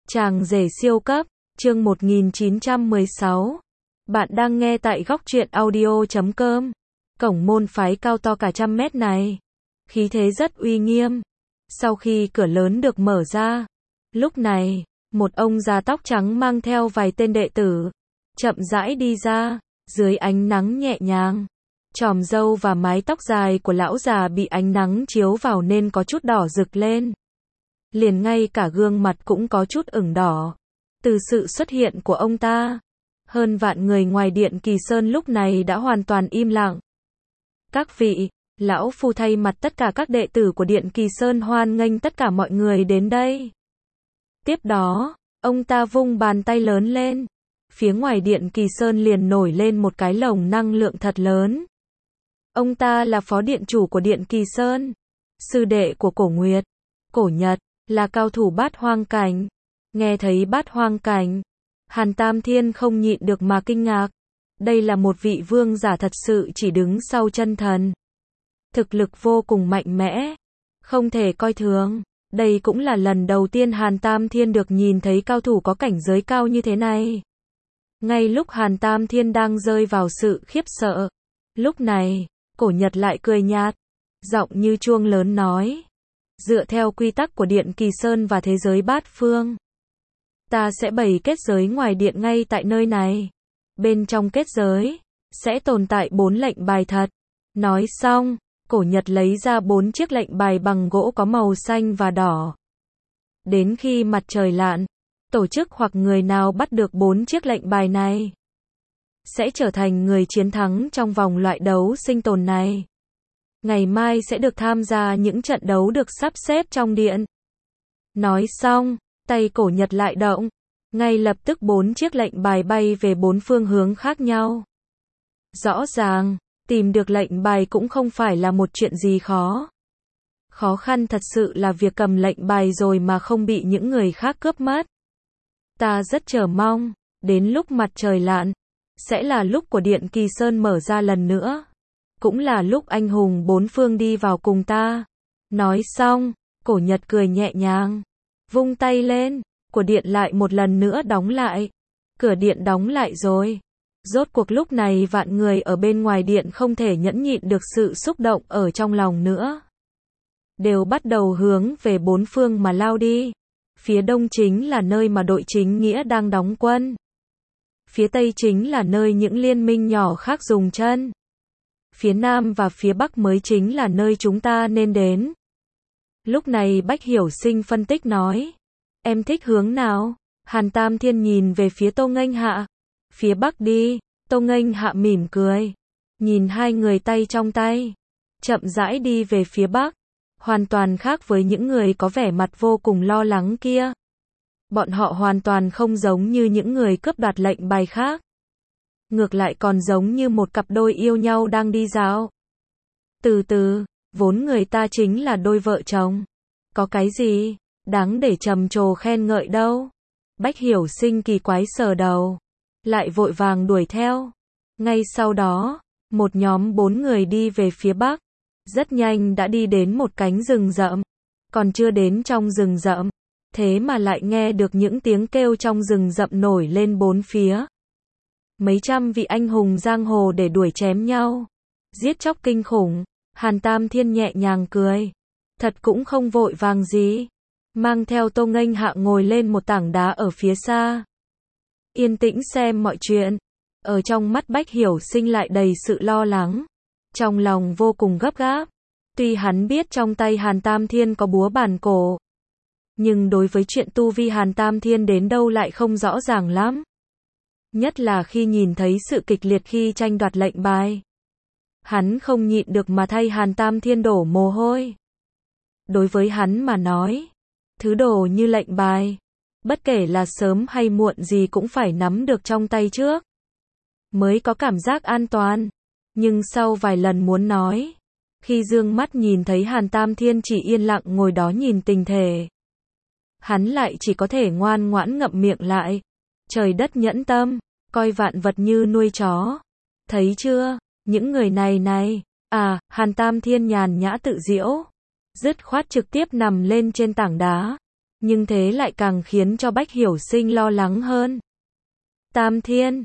Chàng rể siêu cấp, chương 1916. Bạn đang nghe tại góc truyện audio.com. Cổng môn phái cao to cả 100 mét này, khí thế rất uy nghiêm. Sau khi cửa lớn được mở ra, lúc này, một ông già tóc trắng mang theo vài tên đệ tử, chậm rãi đi ra, dưới ánh nắng nhẹ nhàng. Chòm râu và mái tóc dài của lão già bị ánh nắng chiếu vào nên có chút đỏ rực lên. Liền ngay cả gương mặt cũng có chút ửng đỏ. Từ sự xuất hiện của ông ta, hơn vạn người ngoài Điện Kỳ Sơn lúc này đã hoàn toàn im lặng. Các vị, lão phu thay mặt tất cả các đệ tử của Điện Kỳ Sơn hoan nghênh tất cả mọi người đến đây. Tiếp đó, ông ta vung bàn tay lớn lên. Phía ngoài Điện Kỳ Sơn liền nổi lên một cái lồng năng lượng thật lớn. Ông ta là phó điện chủ của Điện Kỳ Sơn, sư đệ của Cổ Nguyệt, Cổ Nhật, là cao thủ bát hoang cảnh. Nghe thấy bát hoang cảnh, Hàn Tam Thiên không nhịn được mà kinh ngạc. Đây là một vị vương giả thật sự chỉ đứng sau chân thần. Thực lực vô cùng mạnh mẽ, không thể coi thường. Đây cũng là lần đầu tiên Hàn Tam Thiên được nhìn thấy cao thủ có cảnh giới cao như thế này. Ngay lúc Hàn Tam Thiên đang rơi vào sự khiếp sợ, lúc này, Cổ Nhật lại cười nhạt, giọng như chuông lớn nói. Dựa theo quy tắc của Điện Kỳ Sơn và thế giới bát phương, ta sẽ bày kết giới ngoài điện ngay tại nơi này. Bên trong kết giới, sẽ tồn tại 4 lệnh bài thật. Nói xong, Cổ Nhật lấy ra 4 chiếc lệnh bài bằng gỗ có màu xanh và đỏ. Đến khi mặt trời lặn, tổ chức hoặc người nào bắt được 4 chiếc lệnh bài này, sẽ trở thành người chiến thắng trong vòng loại đấu sinh tồn này. Ngày mai sẽ được tham gia những trận đấu được sắp xếp trong điện. Nói xong, tay Cổ Nhật lại động. Ngay lập tức 4 chiếc lệnh bài bay về 4 phương hướng khác nhau. Rõ ràng, tìm được lệnh bài cũng không phải là một chuyện gì khó. Khó khăn thật sự là việc cầm lệnh bài rồi mà không bị những người khác cướp mất. Ta rất chờ mong, đến lúc mặt trời lặn, sẽ là lúc của Điện Kỳ Sơn mở ra lần nữa. Cũng là lúc anh hùng 4 phương đi vào cùng ta. Nói xong, Cổ Nhật cười nhẹ nhàng, vung tay lên, của điện lại một lần nữa đóng lại. Cửa điện đóng lại rồi. Rốt cuộc lúc này vạn người ở bên ngoài điện không thể nhẫn nhịn được sự xúc động ở trong lòng nữa. Đều bắt đầu hướng về 4 phương mà lao đi. Phía đông chính là nơi mà đội chính nghĩa đang đóng quân. Phía tây chính là nơi những liên minh nhỏ khác dùng chân. Phía nam và phía bắc mới chính là nơi chúng ta nên đến. Lúc này Bách Hiểu Sinh phân tích nói. Em thích hướng nào? Hàn Tam Thiên nhìn về phía Tô Nghênh Hạ. Phía bắc đi. Tô Nghênh Hạ mỉm cười. Nhìn hai người tay trong tay. Chậm rãi đi về phía bắc. Hoàn toàn khác với những người có vẻ mặt vô cùng lo lắng kia. Bọn họ hoàn toàn không giống như những người cướp đoạt lệnh bài khác. Ngược lại còn giống như một cặp đôi yêu nhau đang đi dạo. Từ từ, vốn người ta chính là đôi vợ chồng. Có cái gì đáng để trầm trồ khen ngợi đâu. Bách Hiểu Sinh kỳ quái sờ đầu, lại vội vàng đuổi theo. Ngay sau đó, một nhóm 4 người đi về phía bắc. Rất nhanh đã đi đến một cánh rừng rậm. Còn chưa đến trong rừng rậm, thế mà lại nghe được những tiếng kêu trong rừng rậm nổi lên 4 phía. Mấy trăm vị anh hùng giang hồ để đuổi chém nhau, giết chóc kinh khủng. Hàn Tam Thiên nhẹ nhàng cười, thật cũng không vội vàng gì, mang theo Tô Nghênh Hạ ngồi lên một tảng đá ở phía xa, yên tĩnh xem mọi chuyện. Ở trong mắt Bách Hiểu Sinh lại đầy sự lo lắng, trong lòng vô cùng gấp gáp. Tuy hắn biết trong tay Hàn Tam Thiên có búa bản cổ, nhưng đối với chuyện tu vi Hàn Tam Thiên đến đâu lại không rõ ràng lắm. Nhất là khi nhìn thấy sự kịch liệt khi tranh đoạt lệnh bài, hắn không nhịn được mà thay Hàn Tam Thiên đổ mồ hôi. Đối với hắn mà nói, thứ đồ như lệnh bài, bất kể là sớm hay muộn gì cũng phải nắm được trong tay trước, mới có cảm giác an toàn. Nhưng sau vài lần muốn nói, khi dương mắt nhìn thấy Hàn Tam Thiên chỉ yên lặng ngồi đó nhìn tình thể, hắn lại chỉ có thể ngoan ngoãn ngậm miệng lại. Trời đất nhẫn tâm, coi vạn vật như nuôi chó. Thấy chưa, những người này, Hàn Tam Thiên nhàn nhã tự giễu, dứt khoát trực tiếp nằm lên trên tảng đá. Nhưng thế lại càng khiến cho Bách Hiểu Sinh lo lắng hơn. Tam Thiên,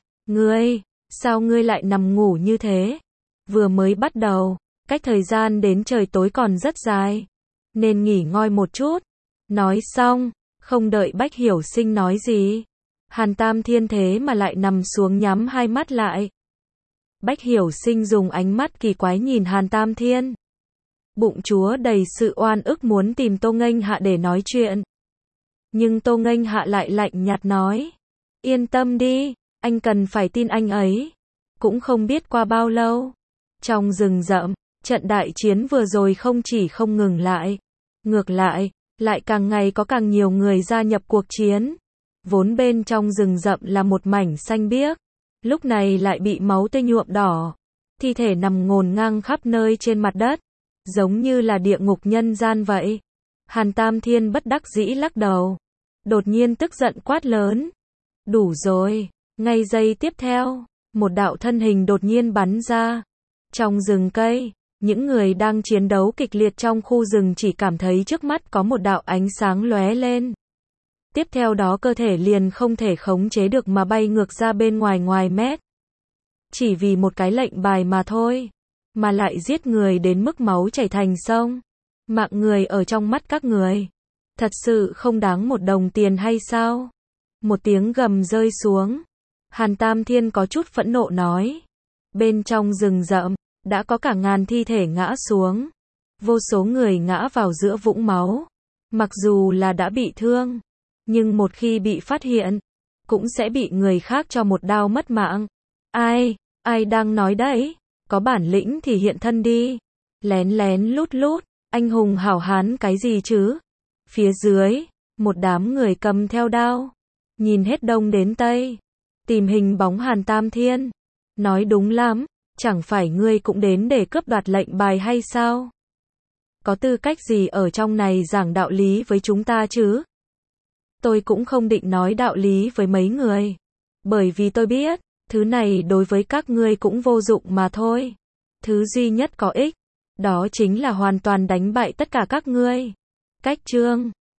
sao ngươi lại nằm ngủ như thế? Vừa mới bắt đầu, cách thời gian đến trời tối còn rất dài, nên nghỉ ngơi một chút. Nói xong, không đợi Bách Hiểu Sinh nói gì, Hàn Tam Thiên thế mà lại nằm xuống nhắm hai mắt lại. Bách Hiểu Sinh dùng ánh mắt kỳ quái nhìn Hàn Tam Thiên. Bụng chúa đầy sự oan ức muốn tìm Tô Nghênh Hạ để nói chuyện. Nhưng Tô Nghênh Hạ lại lạnh nhạt nói. Yên tâm đi, anh cần phải tin anh ấy. Cũng không biết qua bao lâu. Trong rừng rậm, trận đại chiến vừa rồi không chỉ không ngừng lại. Ngược lại, lại càng ngày có càng nhiều người gia nhập cuộc chiến. Vốn bên trong rừng rậm là một mảnh xanh biếc. Lúc này lại bị máu tươi nhuộm đỏ. Thi thể nằm ngổn ngang khắp nơi trên mặt đất. Giống như là địa ngục nhân gian vậy. Hàn Tam Thiên bất đắc dĩ lắc đầu. Đột nhiên tức giận quát lớn. Đủ rồi. Ngay giây tiếp theo, một đạo thân hình đột nhiên bắn ra. Trong rừng cây, những người đang chiến đấu kịch liệt trong khu rừng chỉ cảm thấy trước mắt có một đạo ánh sáng lóe lên. Tiếp theo đó cơ thể liền không thể khống chế được mà bay ngược ra bên ngoài mét. Chỉ vì một cái lệnh bài mà thôi, mà lại giết người đến mức máu chảy thành sông. Mạng người ở trong mắt các người, thật sự không đáng một đồng tiền hay sao? Một tiếng gầm rơi xuống. Hàn Tam Thiên có chút phẫn nộ nói. Bên trong rừng rậm, đã có cả ngàn thi thể ngã xuống. Vô số người ngã vào giữa vũng máu. Mặc dù là đã bị thương, nhưng một khi bị phát hiện, cũng sẽ bị người khác cho một đao mất mạng. Ai đang nói đấy? Có bản lĩnh thì hiện thân đi. Lén lén lút lút, anh hùng hảo hán cái gì chứ? Phía dưới, một đám người cầm theo đao. Nhìn hết đông đến tây. Tìm hình bóng Hàn Tam Thiên. Nói đúng lắm, chẳng phải ngươi cũng đến để cướp đoạt lệnh bài hay sao? Có tư cách gì ở trong này giảng đạo lý với chúng ta chứ? Tôi cũng không định nói đạo lý với mấy người. Bởi vì tôi biết, thứ này đối với các ngươi cũng vô dụng mà thôi. Thứ duy nhất có ích, đó chính là hoàn toàn đánh bại tất cả các ngươi. Cách chương